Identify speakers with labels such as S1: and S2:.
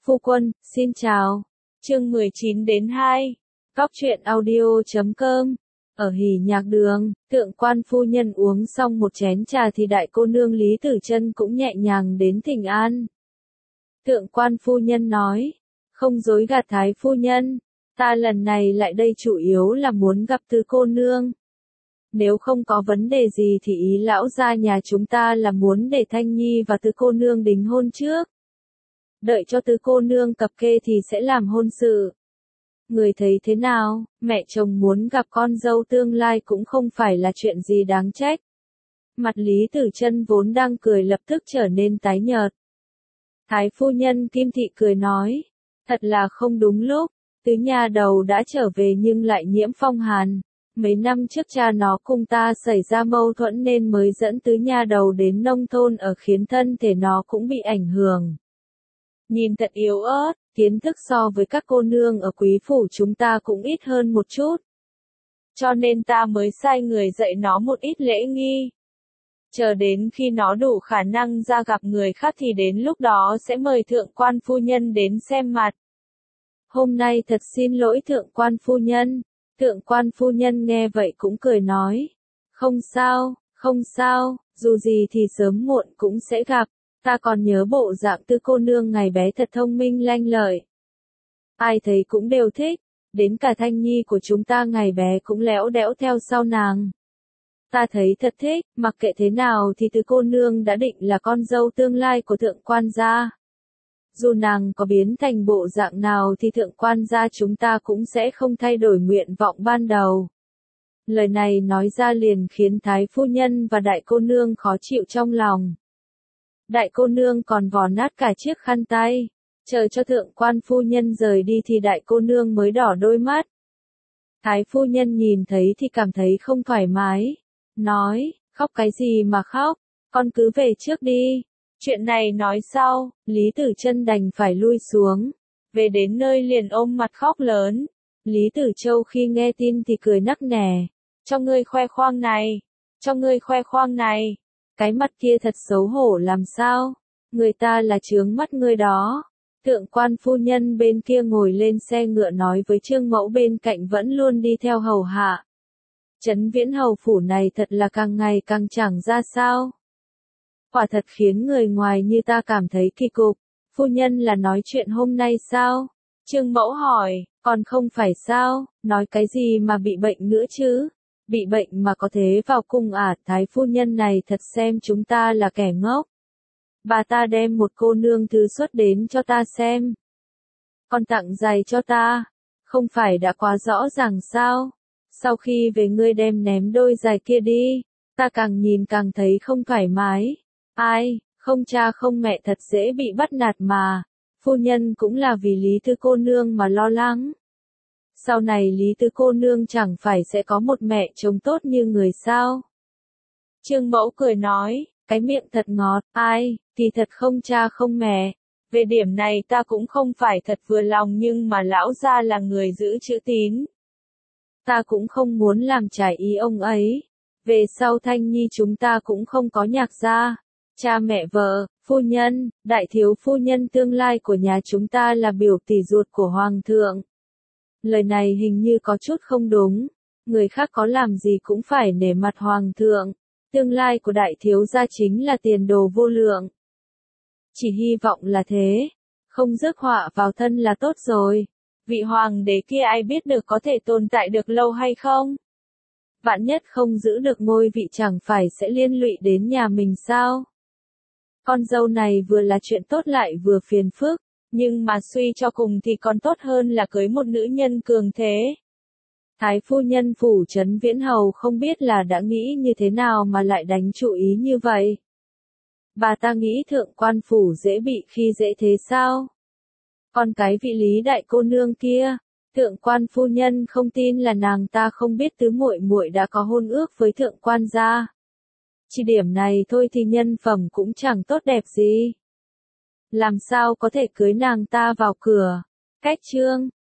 S1: Phu quân, xin chào. Chương 19 đến 2. Góc truyện audio.com. Ở Hỉ Nhạc Đường, Thượng quan phu nhân uống xong một chén trà thì đại cô nương Lý Tử Chân cũng nhẹ nhàng đến thỉnh an. Thượng quan phu nhân nói, không dối gạt thái phu nhân, ta lần này lại đây chủ yếu là muốn gặp Tứ cô nương. Nếu không có vấn đề gì thì ý lão gia nhà chúng ta là muốn để Thanh Nhi và Tứ cô nương đính hôn trước. Đợi cho Tứ cô nương cập kê thì sẽ làm hôn sự. Người thấy thế nào, mẹ chồng muốn gặp con dâu tương lai cũng không phải là chuyện gì đáng trách. Mặt Lý Tử Chân vốn đang cười lập tức trở nên tái nhợt. Thái phu nhân Kim Thị cười nói, thật là không đúng lúc, Tứ nhà đầu đã trở về nhưng lại nhiễm phong hàn. Mấy năm trước cha nó cùng ta xảy ra mâu thuẫn nên mới dẫn Tứ nhà đầu đến nông thôn ở khiến thân thể nó cũng bị ảnh hưởng. Nhìn thật yếu ớt, kiến thức so với các cô nương ở quý phủ chúng ta cũng ít hơn một chút. Cho nên ta mới sai người dạy nó một ít lễ nghi. Chờ đến khi nó đủ khả năng ra gặp người khác thì đến lúc đó sẽ mời thượng quan phu nhân đến xem mặt. Hôm nay thật xin lỗi thượng quan phu nhân. Thượng quan phu nhân nghe vậy cũng cười nói. Không sao, không sao, dù gì thì sớm muộn cũng sẽ gặp. Ta còn nhớ bộ dạng Tứ cô nương ngày bé thật thông minh lanh lợi. Ai thấy cũng đều thích, đến cả Thanh Nhi của chúng ta ngày bé cũng lẽo đẽo theo sau nàng. Ta thấy thật thích, mặc kệ thế nào thì Tứ cô nương đã định là con dâu tương lai của thượng quan gia. Dù nàng có biến thành bộ dạng nào thì thượng quan gia chúng ta cũng sẽ không thay đổi nguyện vọng ban đầu. Lời này nói ra liền khiến thái phu nhân và đại cô nương khó chịu trong lòng. Đại cô nương còn vò nát cả chiếc khăn tay, chờ cho thượng quan phu nhân rời đi thì đại cô nương mới đỏ đôi mắt. Thái phu nhân nhìn thấy thì cảm thấy không thoải mái, nói, khóc cái gì mà khóc, con cứ về trước đi. Chuyện này nói sau, Lý Tử Chân đành phải lui xuống, về đến nơi liền ôm mặt khóc lớn. Lý Tử Châu khi nghe tin thì cười nắc nẻ, cho ngươi khoe khoang này, cho ngươi khoe khoang này. Cái mặt kia thật xấu hổ làm sao, người ta là chướng mắt ngươi đó. Thượng quan phu nhân bên kia ngồi lên xe ngựa nói với Trương Mẫu bên cạnh vẫn luôn đi theo hầu hạ. Trấn Viễn hầu phủ này thật là càng ngày càng chẳng ra sao. Quả thật khiến người ngoài như ta cảm thấy kỳ cục. Phu nhân là nói chuyện hôm nay sao? Trương Mẫu hỏi, còn không phải sao, nói cái gì mà bị bệnh nữa chứ? Bị bệnh mà có thế vào cung à? Thái phu nhân này thật xem chúng ta là kẻ ngốc. Bà ta đem một cô nương thứ xuất đến cho ta xem. Còn tặng giày cho ta, không phải đã quá rõ ràng sao? Sau khi về ngươi đem ném đôi giày kia đi, ta càng nhìn càng thấy không thoải mái. Ai, không cha không mẹ thật dễ bị bắt nạt mà. Phu nhân cũng là vì Lý Tứ cô nương mà lo lắng. Sau này Lý Tứ cô nương chẳng phải sẽ có một mẹ chồng tốt như người sao? Trương Mẫu cười nói, cái miệng thật ngọt, ai, thì thật không cha không mẹ. Về điểm này ta cũng không phải thật vừa lòng nhưng mà lão gia là người giữ chữ tín. Ta cũng không muốn làm trái ý ông ấy. Về sau Thanh Nhi chúng ta cũng không có nhạc gia. Cha mẹ vợ, phu nhân, đại thiếu phu nhân tương lai của nhà chúng ta là biểu tỷ ruột của hoàng thượng. Lời này hình như có chút không đúng, người khác có làm gì cũng phải nể mặt hoàng thượng, tương lai của đại thiếu gia chính là tiền đồ vô lượng. Chỉ hy vọng là thế, không rước họa vào thân là tốt rồi, vị hoàng đế kia ai biết được có thể tồn tại được lâu hay không? Vạn nhất không giữ được ngôi vị chẳng phải sẽ liên lụy đến nhà mình sao? Con dâu này vừa là chuyện tốt lại vừa phiền phức. Nhưng mà suy cho cùng thì còn tốt hơn là cưới một nữ nhân cường thế. Thái phu nhân phủ Trấn Viễn hầu không biết là đã nghĩ như thế nào mà lại đánh chủ ý như vậy. Bà ta nghĩ thượng quan phủ dễ bị khi dễ thế sao? Còn cái vị Lý đại cô nương kia, thượng quan phu nhân không tin là nàng ta không biết tứ muội muội đã có hôn ước với thượng quan gia. Chỉ điểm này thôi thì nhân phẩm cũng chẳng tốt đẹp gì. Làm sao có thể cưới nàng ta vào cửa? Cách chương